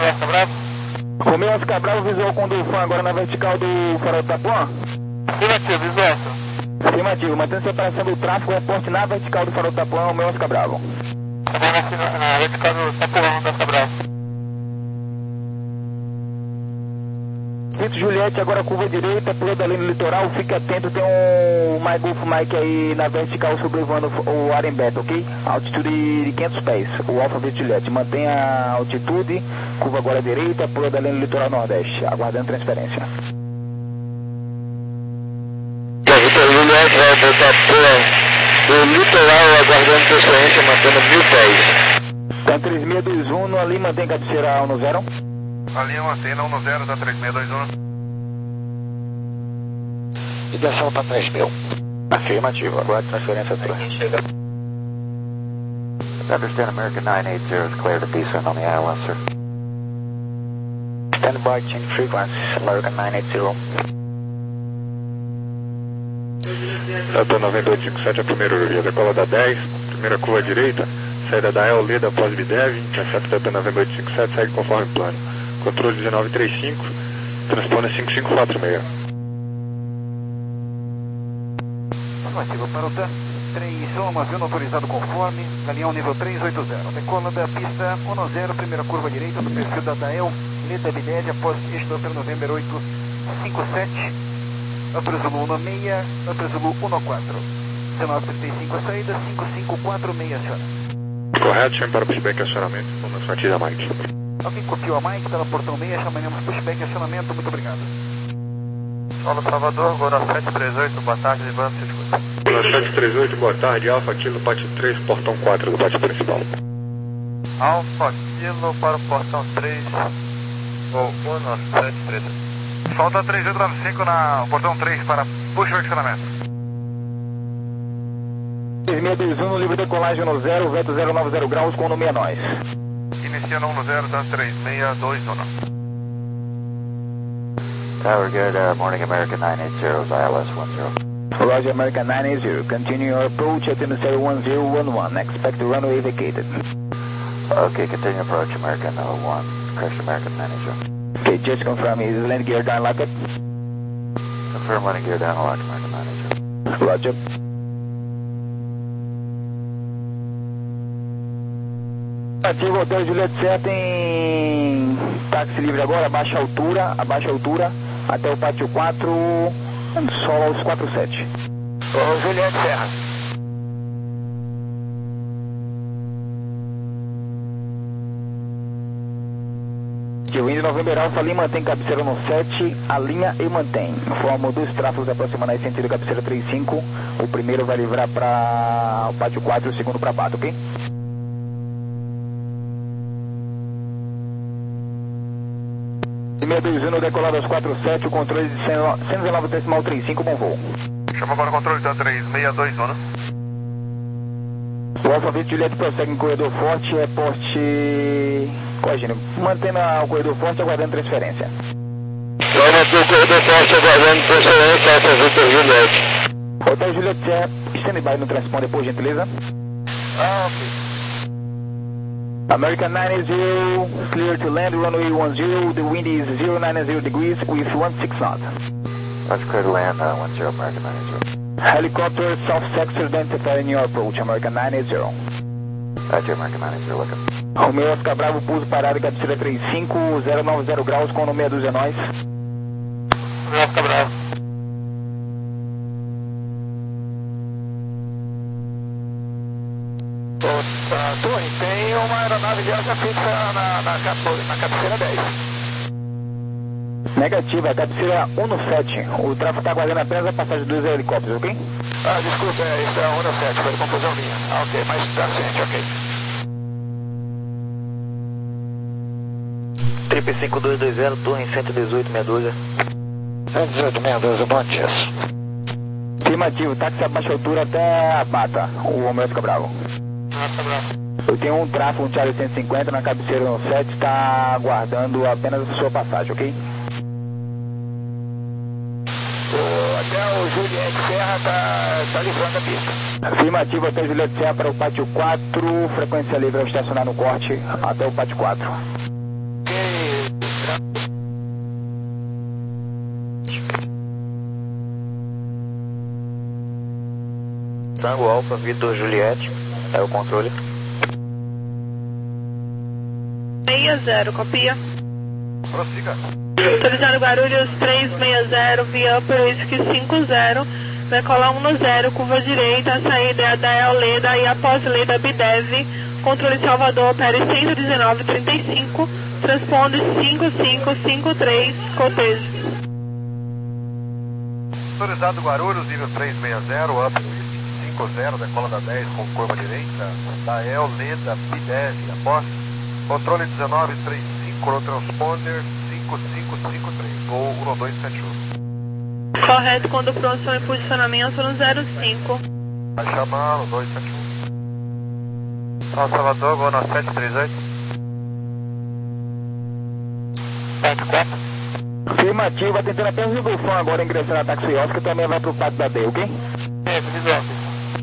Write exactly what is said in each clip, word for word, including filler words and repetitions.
Oscar Bravo. Romeu Oscar Bravo, visual com o fã agora na vertical do farol do Tapuã. Afirmativo, visual. Afirmativo, mantendo separação do tráfego, reporte na vertical do farol do Tapuã, Romeu Oscar Bravo. Agora na, na vertical do Tapuã, Romeu Oscar Bravo. Vitor Juliette, agora curva direita, pula da linha litoral, fique atento, tem um My Golf Mike aí na vertical sobrevoando o Arembeto, ok? Altitude de quinhentos pés, o Alfa Vitor Juliette, mantenha a altitude, curva agora direita, pula da linha litoral nordeste, aguardando transferência. Vitor Juliette vai voltar pula do litoral, aguardando transferência, mantendo mil pés. Tá três seis dois um, ali mantém cabeceira um zero. Ali é uma antena um zero, tá três seis dois um. Ligação para três mil. Afirmativo, agora transferência tua. Understand American nine eight zero is clear to descend on the I L S, sir. Stand by, change frequency, American nine eight zero. Delta noventa e oito cinquenta e sete, a primeira via, decola da dez, primeira curva direita, saída da El, lida após Bidev, intercepta Delta noventa e oito cinquenta e sete, segue conforme plano. Controle dezenove trinta e cinco, transpone cinco cinco quatro seis. Afirmativo para o T três um, avião autorizado conforme, Galeão nível três oito zero. Decola da pista um zero, primeira curva direita do perfil da Dael, Leda Bidev, após este Doppler November oito cinco sete, Upper Zulu um seis, Upper Zulu um quatro. dezenove trinta e cinco a saída, cinco cinco quatro seis aciona. Correto, chame para pushback acionamento, vamos partir da Mike. Alguém copiou a Mike, pela portão seis, chamaremos pushback acionamento, muito obrigado. Solo Salvador, Gora sete três oito, boa tarde, Ivan, se escuta. Gora sete três oito, boa tarde, Alfa Kilo, pátio três, portão quatro do pátio principal. Alfa Kilo para o portão três, ou um sete três oito. Falta três oito nove cinco na portão três para pushback acionamento. três seis dois um, no livre decolagem no zero, vento zero nove zero graus com o nome é nós. Iniciando um zero, tá três seis dois um. Tower good, uh, morning American nine eight zero, I L S one zero. Roger, American nine eight zero, continue your approach at zero one zero one one, expect the runway vacated. Okay, continue approach American oh one, crash American nine eight zero. Okay, just confirm, is land gear down locked? Confirm landing gear down locked American nine eight zero. Roger. Ativo Hotel Juliette Serra, tem táxi livre agora, abaixa a altura, abaixa a altura, até o pátio quatro, solo aos quatro sete. Ô Juliette Serra. O Indy November Alpha Lima mantém cabeceira no sete, alinha e mantém. Forma dois tráfegos aproximando aí sentido cabeceira três cinco, o primeiro vai livrar para o pátio quatro e o segundo para Pato, ok? seis dois um no decolado aos quatro sete, o controle de cento e dezenove decimal trinta e cinco, bom voo. Chama agora o controle da três seis dois um. O Alfa Vitor Juliette prossegue em corredor forte, reporte... Corrigindo, mantendo o corredor forte, aguardando transferência. Vai manter o corredor forte, aguardando transferência, Alfa Vitor Juliette. Hotel Juliette Serra, stand-by no transponder, por gentileza. Ah, ok. American nine zero, clear to land, runway one zero, the wind is zero nine zero degrees with one six knots. That's clear to land, uh, one zero, American nine zero. Helicopter, south sector, identify in your approach, American nine zero. Roger, American nine zero, looking. Romeu Oscar Bravo, pouso parado, cabeceira três cinco, zero nove zero graus, com o meia dúzia nós. Romeu Oscar Bravo. Torre, tem uma aeronave de asa fixa na, na, na cabeceira dez. Negativa, cabeceira um no sete. O tráfego está aguardando apenas a passagem dos helicópteros, ok? Ah, desculpa, é, isso é um no sete, foi confusão minha. Ah, ok, mas tá ciente, ok. Triple cinco dois dois zero, torre em cento e dezoito, meia dúzia. cento e dezoito, meia dúzia, bom dia. Afirmativo, táxi a baixa altura até a Bata, o Romeu Oscar Bravo. Oscar Bravo. Eu tenho um tráfego, um Charlie cento e cinquenta na cabeceira no sete, está aguardando apenas a sua passagem, ok? O, até o Juliette Serra está tá livrando a pista. Afirmativo, até o Juliette Serra para o pátio quatro, frequência livre ao estacionar no corte até o pátio quatro. Ok, Tango Alpha, Vitor Juliette, é o controle. sessenta, copia. Prossiga. Autorizado Guarulhos três seis zero, via Upper Whisky cinco zero, decola um no zero, curva direita, a saída é a da El Leda e após Leda Bidev, controle Salvador, opere cento e dezenove trinta e cinco, transponde cinco cinco cinco três, cotejo. Autorizado Guarulhos, nível três seis zero, Upper Whisky cinco zero, decola da dez com curva direita, da El Leda Bidev, após controle dezenove trinta e cinco, no transponder cinco cinco cinco três, voo um dois sete um. Correto, quando pronto, estão em posicionamento no zero cinco. Vai chamando, dois sete um. São Salvador, voo no sete três oito. sete quatro. Afirmativa, tentando apenas o Golfão agora ingressar na Taxi Oscar, também vai pro pátio da D, ok? É, preciso.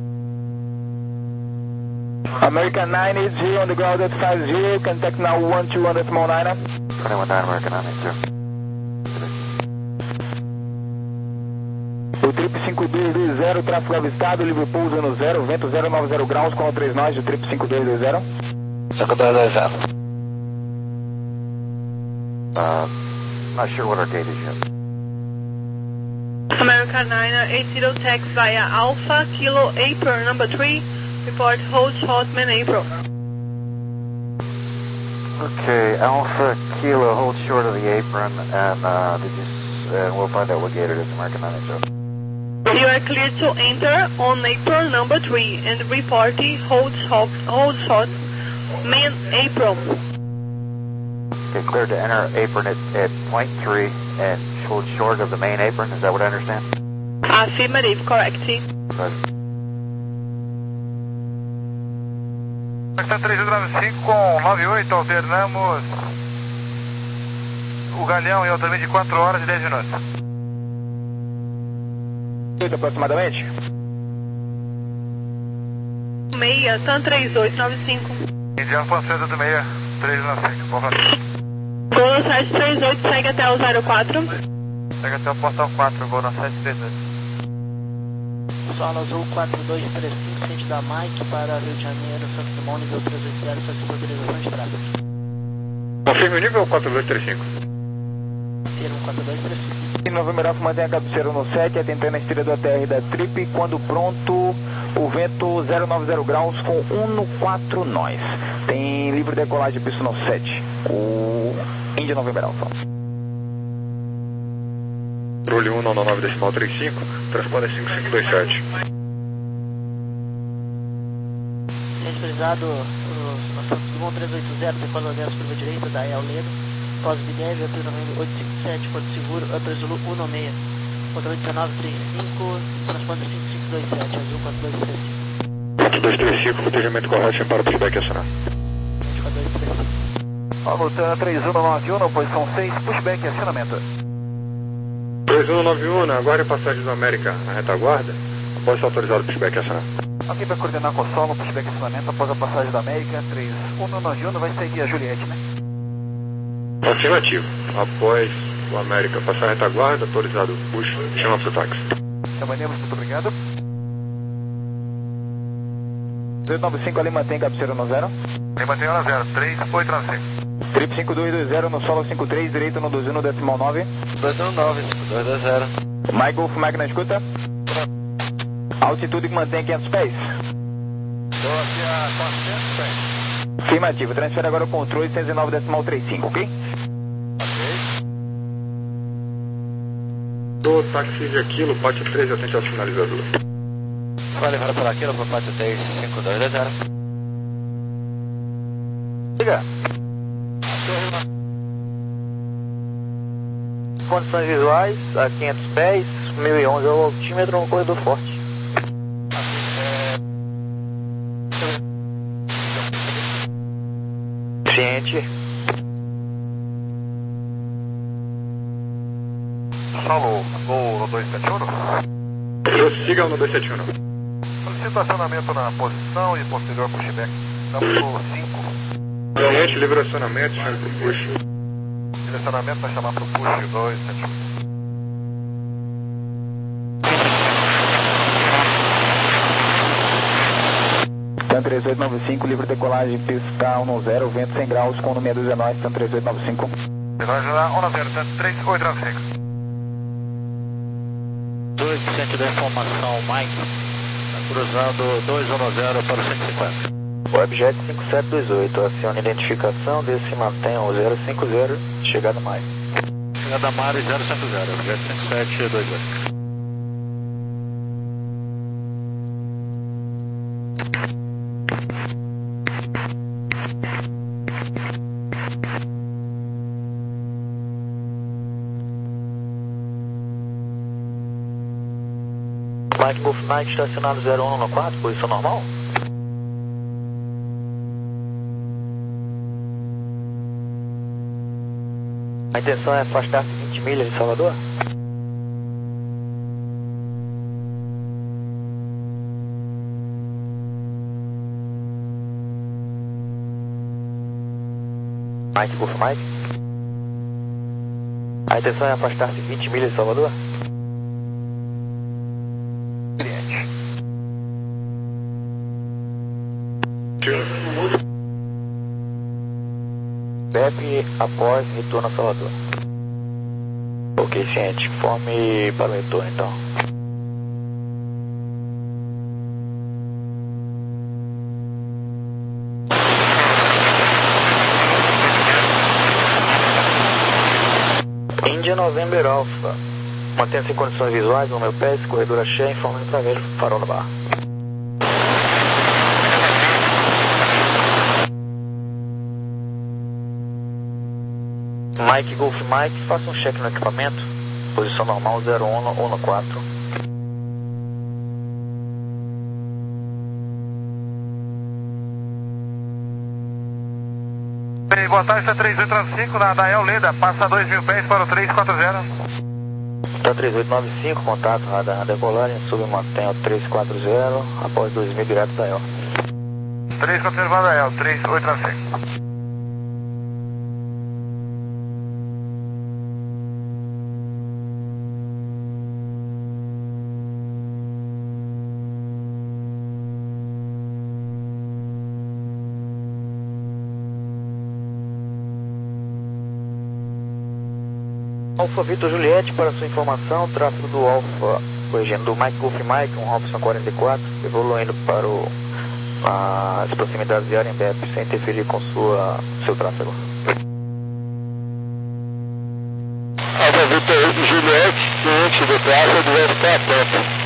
American nine eight zero on the ground at five zero, contact now one two on the small niner. twenty-one nine American nine eight zero. O trip cinco dois dois zero, tráfego avistado, livre pouso no zero, vento zero nove zero graus com três nós, o trip cinco dois dois zero. cinco dois dois zero. Uh, not sure what our date is yet. American nine eight zero tax via Alpha Kilo April number three. Report hold short man April. Okay, Alpha Kilo hold short of the apron, and uh, did you, uh, we'll find out what gate it is, American nine eight zero. You are cleared to enter on April number three and report hold short, hold short man April. Okay, cleared to enter apron at, at point three and hold short of the main apron, is that what I understand? Affirmative, correct. Right. três nove cinco com nove oito, alternamos o Galeão em alternamento de quatro horas e dez minutos. oito aproximadamente? Meia, TAM três oito nove cinco. Indiano Panceiro do meia, três nove cinco, bom Francisco. Gol sete três oito, segue até o zero quatro. Segue até o portão quatro, gol na sete três oito. Solo Azul quatro dois três cinco, sentido da Mike para Rio de Janeiro, Santos Dumont, nível três oito zero, sua autorização de tráfego. Confirme o nível quatro dois três cinco. Confirmo quatro dois três cinco. E Novo Emirado mantém a cabeceira no sete, atentando a esteira do A T R da Trip, quando pronto, o vento zero nove zero graus com um no quatro nós. Tem livre decolagem pista no sete, o Índia Novo Emirado. Controle um nove nove decimal trinta e cinco, transponder cinco cinco dois sete. Autorizado o Santos Dumont três oito zero, decola zero, curva direita da El Leda, pós-Bidev, Upper novembro oito cinco sete, Porto Seguro, Upper Zulu um seis, controle dezenove trinta e cinco, transponder cinco cinco dois sete, Azul quatro dois três cinco. quatro dois três cinco, protegimento correto, sem para o pushback acionar. quatro dois três cinco. Alutana três um nove um, posição seis, pushback e acionamento. três um nove um, aguarde a passagem do América na retaguarda, após ser autorizado o pushback acionar. Aqui para coordenar com o solo, pushback e acionamento após a passagem da América, três um nove um, vai seguir a Juliette, né? Afirmativo. Após o América passar a retaguarda, autorizado o push, chama para o táxi. Trabalhamos, muito obrigado. dois nove cinco ali mantém cabeceira no zero. Ele mantém hora zero, três oito nove cinco. Trip cinco dois dois zero no solo cinco três, direito no doze no decimal nove. dois um nove, cinco dois dois zero. My Golf Mike na escuta. Altitude que mantém quinhentos pés. Estou aqui a quatrocentos pés. Afirmativo, transfere agora o controle cento e nove decimal trinta e cinco, ok? Do táxi de Aquilo, pátio três, atente ao sinalizador. Vai levar para Aquilo para pátio três cinco dois dois zero. Liga. Condições visuais, a quinhentos pés, mil e onze é o altímetro no corredor forte. Ciente. Solo, gol no dois sete um. Prossiga no dois sete um. Solicito acionamento na posição e posterior pushback. Estamos no cinco. Realmente, livre acionamento, chama para o push. Direcionamento para chamar para o push dois sete um. Tan três oito nove cinco, livre decolagem, pista um zero, vento cem graus, com número dezenove, Tan três oito nove cinco. Decolagem lá, um zero, Tan três oito nove cinco. dois por cento da informação, Mike. Tá cruzando dois um zero para o cento e cinquenta. Webjet cinco sete dois oito, acione identificação, desce e mantenha o zero cinco zero, chegada mais. Chegada Mari zero cinco zero, Webjet cinco sete dois oito. Mike Golf Mike estacionado zero um no quatro, posição normal? A intenção é afastar-se vinte milhas de Salvador? Mike Golf Mike? A intenção é afastar-se vinte milhas de Salvador? B E P após retorno a Salvador. Ok, ciente. Informe para o retorno, então. India November Alpha. Mantenha-se em condições visuais no meu pé, corredor cheio, informe através do farol da barra. Mike Golf Mike, faça um check no equipamento. Posição normal zero um um quatro. Bem, boa tarde, Tan três oito nove cinco, na Dael Leda, passa dois mil pés para o três quatro zero. Tan três oito nove cinco, contato, radar decolagem, sub mantém o três quatro zero, após dois mil direto da Dael. três quatro zero para Dael, três oito nove cinco. Alfa Vitor Juliette, para sua informação, tráfego do Alfa, corrigindo, do Mike Golf Mike, um Robson quarenta e quatro, evoluindo para o, a, as proximidades de Arembep, sem interferir com sua, seu tráfego. Alfa Vitor Juliette, ciente do tráfego, vai ficar atento.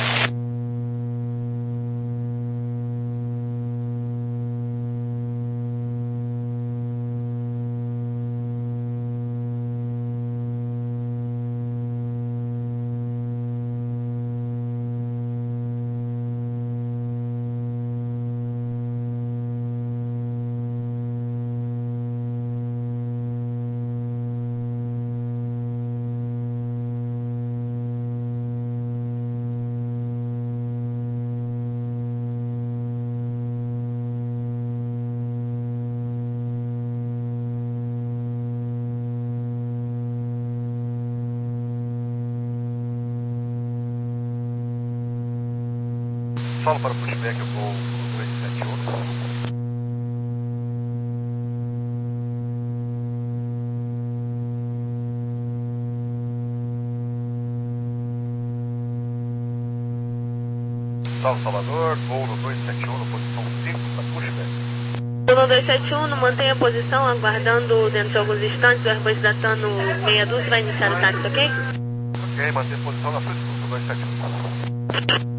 Solo para pushback, eu vou dois sete um. Solo Salvador, voo no dois sete um, posição cinco para pushback. No dois sete um, mantenha a posição, aguardando dentro de alguns instantes, o Airbus datando meia dúzia, vai iniciar o táxi, ok? Ok, mantenha a posição na frente do dois sete um.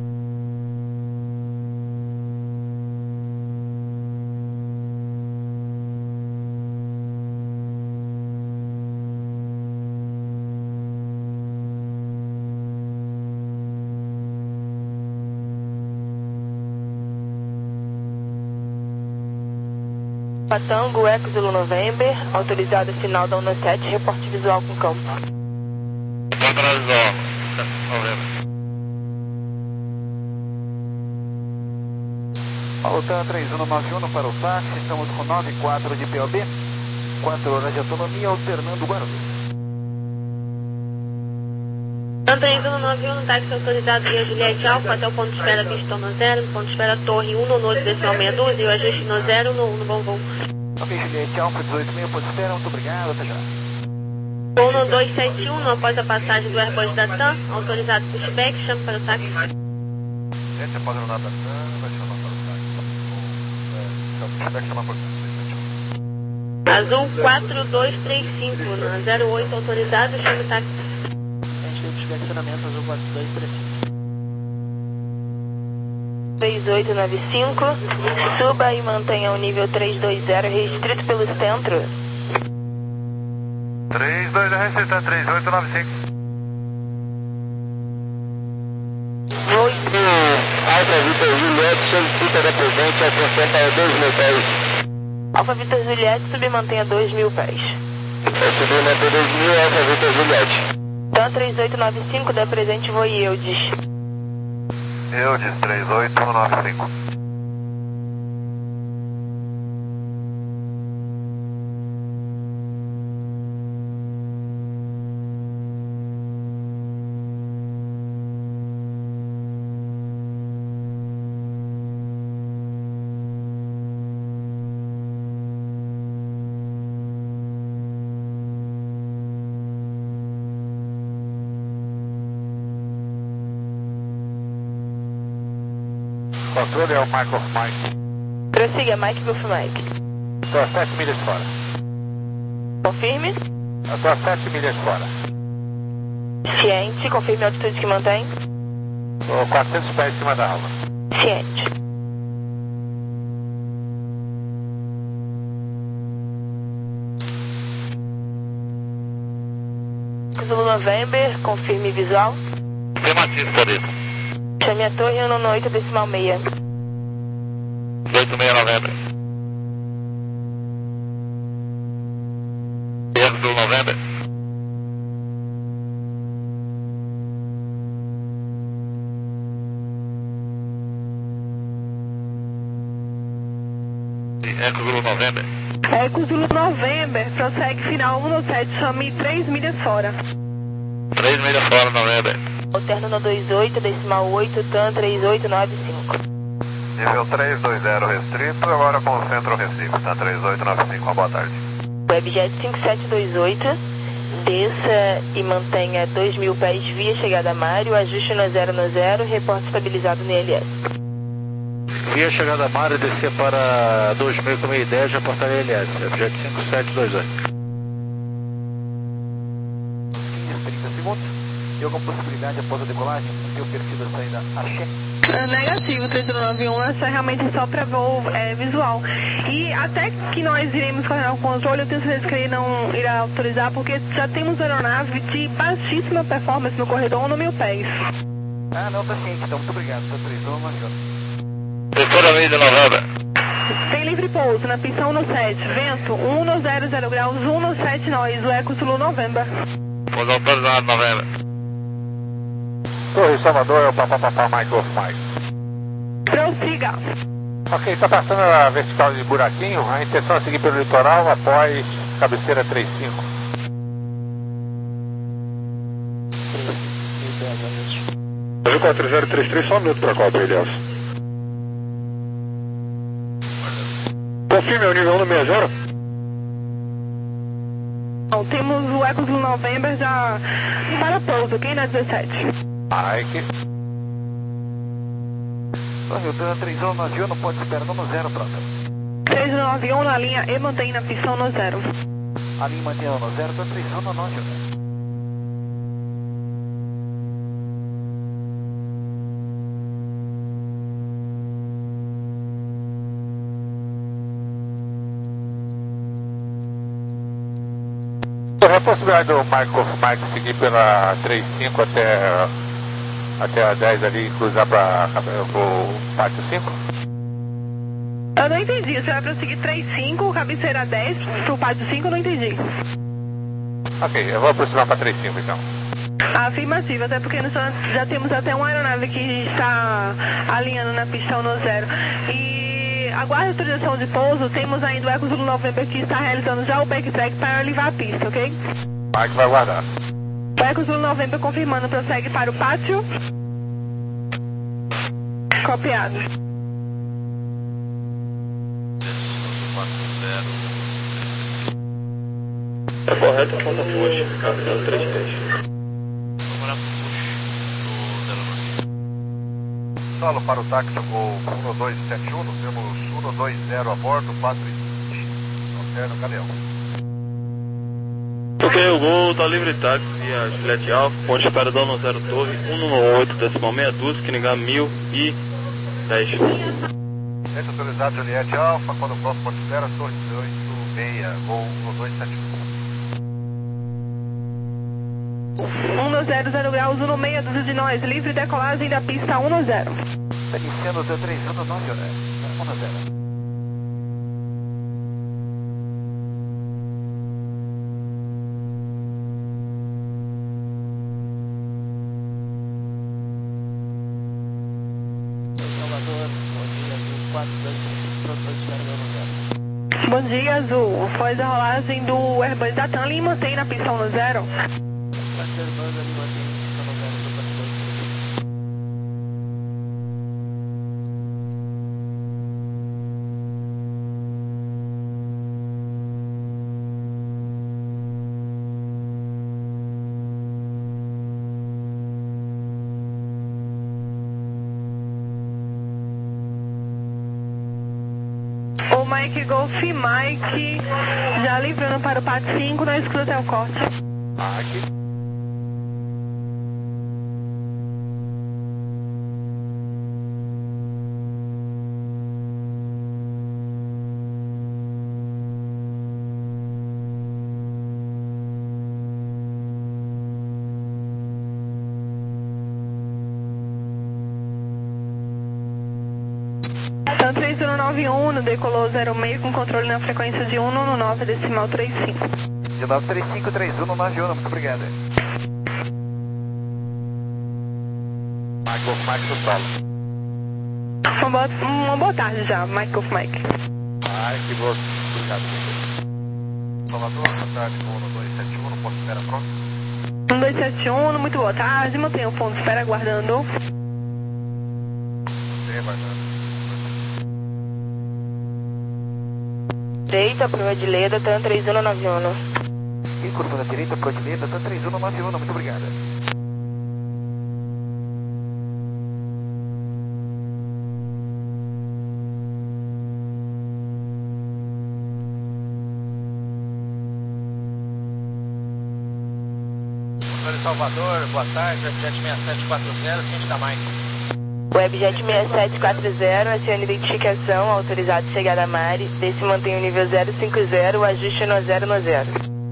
Tango, Eco Zulu November, autorizado final da UNA sete, reporte visual com campo. Visual, November. Alta três um nove um para o táxi, estamos com nove quatro de P O B, quatro horas de autonomia, alternando Guarulhos. Então, três um nove um, no táxi autorizado via Juliette Alfa até o ponto de espera pistão no zero, ponto de espera torre um no nodo decimal meia dúzia e o ajuste no zero no um no bom voo. Ok, Juliette Alfa, dezoito e meio, ponto de espera, muito obrigado, até já. Voo no dois sete um, após a passagem do Airbus da TAM, autorizado pushback, chame para o táxi. Gente, após a jornada da TAM, vai chamar para o táxi. O pushback chama para o táxi. Azul quatro dois três cinco, na zero oito autorizado, chame o táxi. A gente veio puxar acionamento Azul quatro dois três cinco. três oito nove cinco, suba e mantenha o nível três dois zero restrito pelo centro. três dois zero restrito, três oito nove cinco. oito, Alfa Vitor Juliette, solicita da presente, atenção para dois mil pés. Alfa Vitor Juliette, sub e mantenha dois mil pés. É subir e manter dois mil, Alfa Vitor Juliette. Então três oito nove cinco, da presente voo Eudes. Eudes três oito nove cinco. Controle é o Mike of Mike. Prossiga, Mike Golf Mike. Estou a sete milhas fora. Confirme. Estou a sete milhas fora. Ciente, confirme a altitude que mantém. Estou quatrocentos pés em cima da alma. Ciente. Zulu November, confirme visual. Afirmativo, Torito. Chame a torre um no oito decimal meia. oito seis novembro. Erro do novembro. Eco Zulu November. Eco Zulu November, prossegue final um no sete, chame três milhas fora. três milhas fora, novembro. Alterno no dois oito, decimal oito, TAM três oito nove cinco. Nível três dois zero restrito, agora com o centro Recife, tá? três oito nove cinco, uma boa tarde. Webjet cinco sete dois oito, desça e mantenha dois mil pés via chegada a Mário, ajuste no zero no zero, reporte estabilizado no I L S. Via chegada a Mário, descer para dois mil com meia dez, reportar I L S. Webjet cinco sete dois oito. trinta segundos. E alguma possibilidade após a decolagem, ter o perfil da saída Axé? Negativo, três nove um, essa é realmente só para voo é, visual. E até que nós iremos coordenar o controle, eu tenho certeza que ele não irá autorizar, porque já temos aeronave de baixíssima performance no corredor no mil pés. Ah, não, tá ciente, então, muito obrigado. Tá três um, Terceira vez de novembro. Tem livre pouso na pista um no sete, vento um no zero zero graus, um no sete nós, o Eco Zulu November. Pouso autorizado, novembro. Torre Salvador é o papapá Mike of Mike. Prossiga. Ok, está passando a vertical de buraquinho. A intenção é seguir pelo litoral após cabeceira trinta e cinco. Brasil quatro zero três três, só um minuto para a Copa, Elias. Confirme o nível um no meia zero. Bom, temos o Eco Zulu November já para pouso, ok? Na dezessete. Mike. Hilton três um nove um, não pode esperar no zero, pronto. três nove um na linha e mantém na pista no zero. A linha mantém no zero, tá três um nove um. A possibilidade do Mike of Mike seguir pela trinta e cinco até, até a dez ali e cruzar para o pátio cinco? Eu não entendi, você vai prosseguir três cinco, cabeceira dez, pro pátio cinco, eu não entendi. Ok, eu vou aproximar para trinta e cinco então. Afirmativa, até porque nós já temos até uma aeronave que está alinhando na pista no zero. E aguarde a autorização de pouso, temos ainda o Eco Zulu November que está realizando já o backtrack para levar a pista, ok? Mike vai guardar. Eco Zulu noventa confirmando, prossegue para o pátio. Copiado. É correto, aponta push, caminhando três três. Vamos lá pro push do Delano. Solo para o táxi Gol um dois sete um, temos um dois zero a bordo, quatro e vinte, alterno Galeão. Ok, o Gol tá livre táxi, a Juliette Alfa, ponte espera da um zero Torre, um um oito, decimal meia dúzia, Kinigá mil e dez. Centro autorizado Juliette Alfa, quando o próximo ponte espera, Torre dezoito seis, Gol um dois sete um. um zero zero graus, um meia dúzia de nós, livre decolagem da pista um zero. Está iniciando o três um nove, né? um zero. Salvador, bom dia, Azul quatro dois três, pronto, espera meu zero. Bom dia, Azul. Faz a rolagem do Airbus da TAM e mantém na pista um zero. O Mike Golf Mike já livrando para o P A T cinco, não escuta até o corte. Mike. Então três um nove um, decolou zero seis com controle na frequência de um um nove, decimal trinta e cinco. De nove três cinco, três um nove um, muito obrigado. Mike Golf Mike do solo. Uma boa, uma boa tarde já, Mike Golf Mike. Mike Golf, obrigado. Salvador, boa tarde, um dois sete um, no ponto de espera pronto. um dois sete um, muito boa tarde, mantenha o ponto de espera aguardando. Sim, aguardando. Direita, para o Edileda, TAM três um nove um. E curva da direita, para o Edileda, TAM três um nove um, muito obrigado. Senhor Salvador, boa tarde, Webjet seis sete quatro zero, ciente da Mike. Webjet seis sete quatro zero, acione identificação, autorizado chegada a Mari, desse mantém o nível zero cinco zero, o ajuste no zero no zero.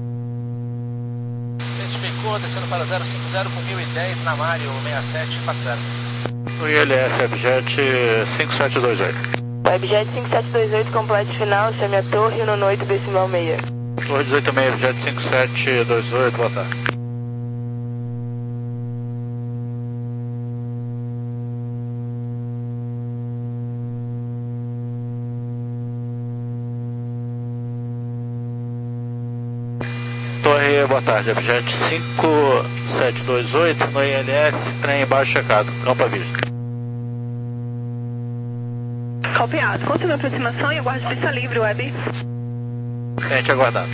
Identificou, descendo para zero cinco zero com mil e dez na Mari, o seis sete quatro zero. O I L S Webjet cinco sete dois oito. Webjet cinco sete dois oito, complete final, chame a torre, no oito decimal seis. Torre dezoito seis, Webjet cinco sete dois oito, boa tarde. Torre, boa tarde, Webjet cinco sete dois oito, no I L S, trem embaixo checado, campo à vista. Copiado, continue a aproximação e aguarde pista livre, Web. Ciente aguardado.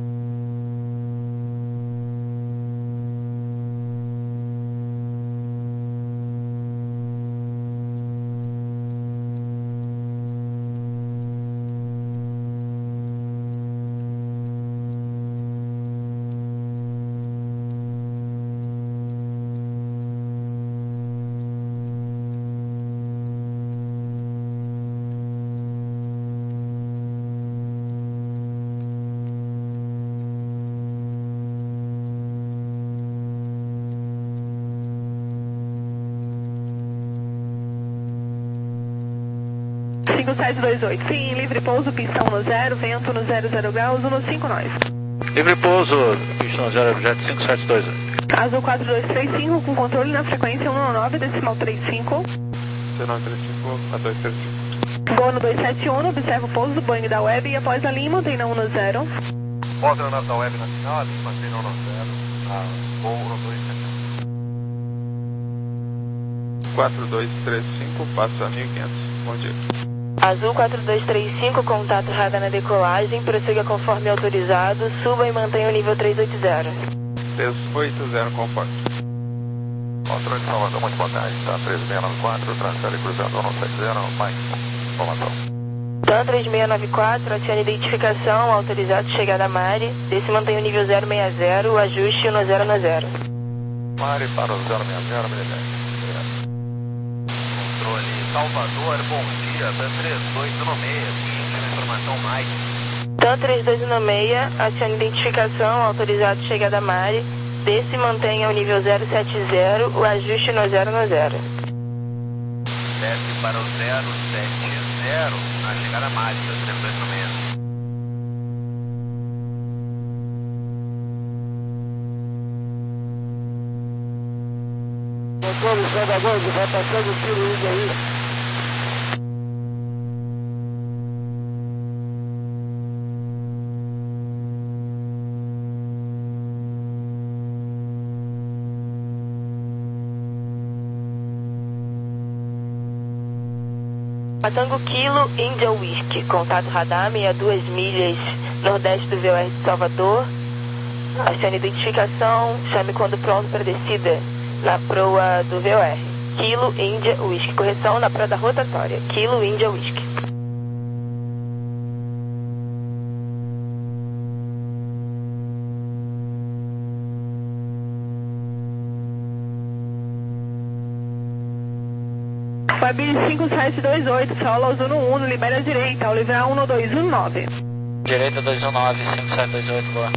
cinco sete dois oito, sim, livre pouso, pista um zero, vento no zero zero graus, um cinco nós. Livre pouso, pista zero, Webjet cinco sete dois oito. Azul quatro dois três cinco, com controle na frequência um nove, decimal trinta e cinco. nove três cinco, a dois três cinco. Gol no dois sete um, observa o pouso do Boeing da Web e após a linha mantém na um zero. Pós na web nacional, ali, mantém no zero, a Gol dois sete um. quatro dois três cinco, passa mil e quinhentos. Bom dia. Azul quatro dois três cinco, contato radar na decolagem, prossiga conforme autorizado, suba e mantenha o nível três oito zero. três oito zero, conforme. Controle de Salvador, muito boa tarde, tá três seis nove quatro, transfere cruzando um sete zero, mais informação. TAM três seis nove quatro, acione identificação, autorizado chegada a Mari, desce e mantém o nível zero seis zero, ajuste um zero um zero. Mari para o zero seis zero, me Controle Salvador, bom dia, TAM três dois um seis, seguinte, informação Mike. TAM três dois um seis, acione identificação, autorizado chegada a Mari, desce e mantenha o nível zero sete zero, o ajuste no zero um zero. Desce para o zero sete zero, na chegada a Mari, TAM três dois um seis. Motor Salvador, de rotação do tiro indo aí. Tango Kilo, India Whisky, contato radar, sessenta e duas milhas nordeste do V O R de Salvador. Acione identificação, chame quando pronto para descida na proa do V O R. Kilo, India Whisky, correção na proa da rotatória. Kilo, India Whisky. Web cinco sete dois oito, solo Ozono um, libera a direita, ao livrar um dois um nove. Direita dois um nove, cinco sete dois oito, boa.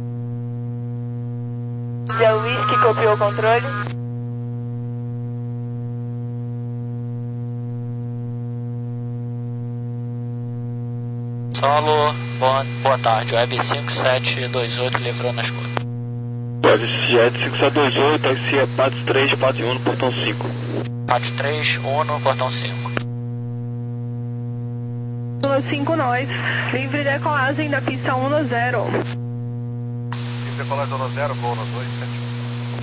Já o Whisky copiou o controle. Solo, boa, boa tarde, Web cinco sete dois oito, livrou na escuta. Web cinco sete dois oito, taxi é P A T três, P A T um, portão cinco. P A T três, um, portão cinco. cinco nós, livre decolagem da pista um zero. Livre decolagem um zero, Gol dois sete um.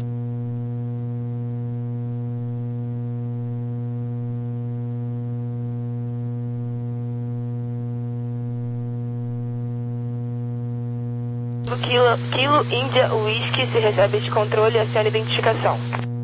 Kilo, Kilo India Whisky, se recebe este controle, acione identificação.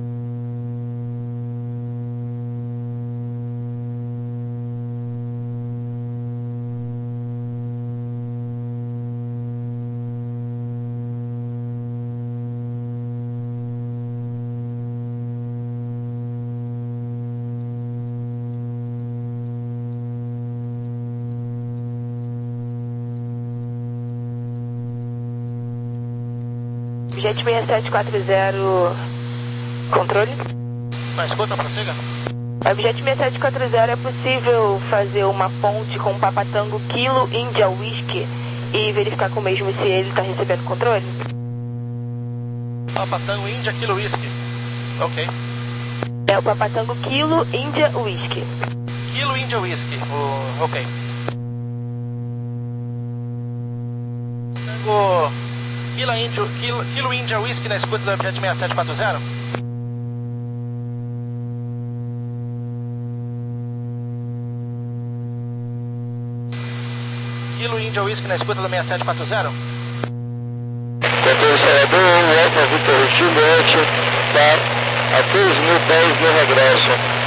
Jet seis sete quatro zero, controle. Na escuta, prossiga. Objeto seis sete quatro zero, é possível fazer uma ponte com o Papatango Kilo India Whisky e verificar com o mesmo se ele está recebendo controle? Papatango India Kilo Whisky. Ok. É o Papatango Kilo India Whisky. Kilo India Whisky, o... ok. Tango... Kilo India, Kilo, Kilo India Whisky na escuta do objeto seis sete quatro zero. Kilo India Whisky na escuta do seis sete quatro zero. Controle Salvador, Alfa Vitor Juliette, tá a três mil pés no regresso.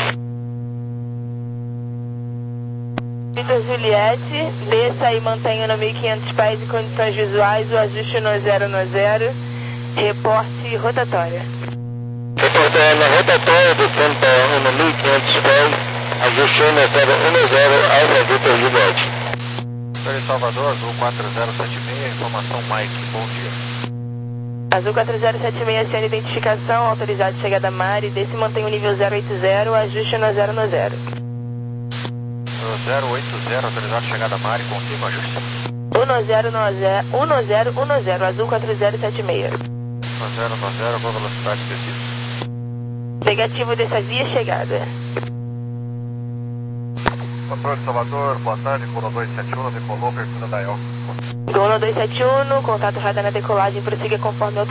Vitor Juliette, desça e mantenha no mil e quinhentos pés em condições visuais o ajuste no zero no zero, reporte rotatória. Reporte na rotatória, descendo para no mil e quinhentos pés, ajuste no zero um zero, Alfa Vitor Juliette. Controle Salvador, Azul quatro zero sete seis, informação Mike, bom dia. Azul quatro zero sete seis, acione identificação, autorizado chegada a Mari, desce e mantém o nível zero oito zero, ajuste no zero no zero. zero oito zero, autorizado chegada a Mari, confirma ajuste. um zero um zero, um zero um zero, Azul quatro zero sete seis. um zero um zero, boa velocidade descida. Negativo dessa via chegada. Controle de Salvador, boa tarde, Golo dois sete um, decolou, perfil da D A E L. Golo dois sete um, contato radar na decolagem, prossiga conforme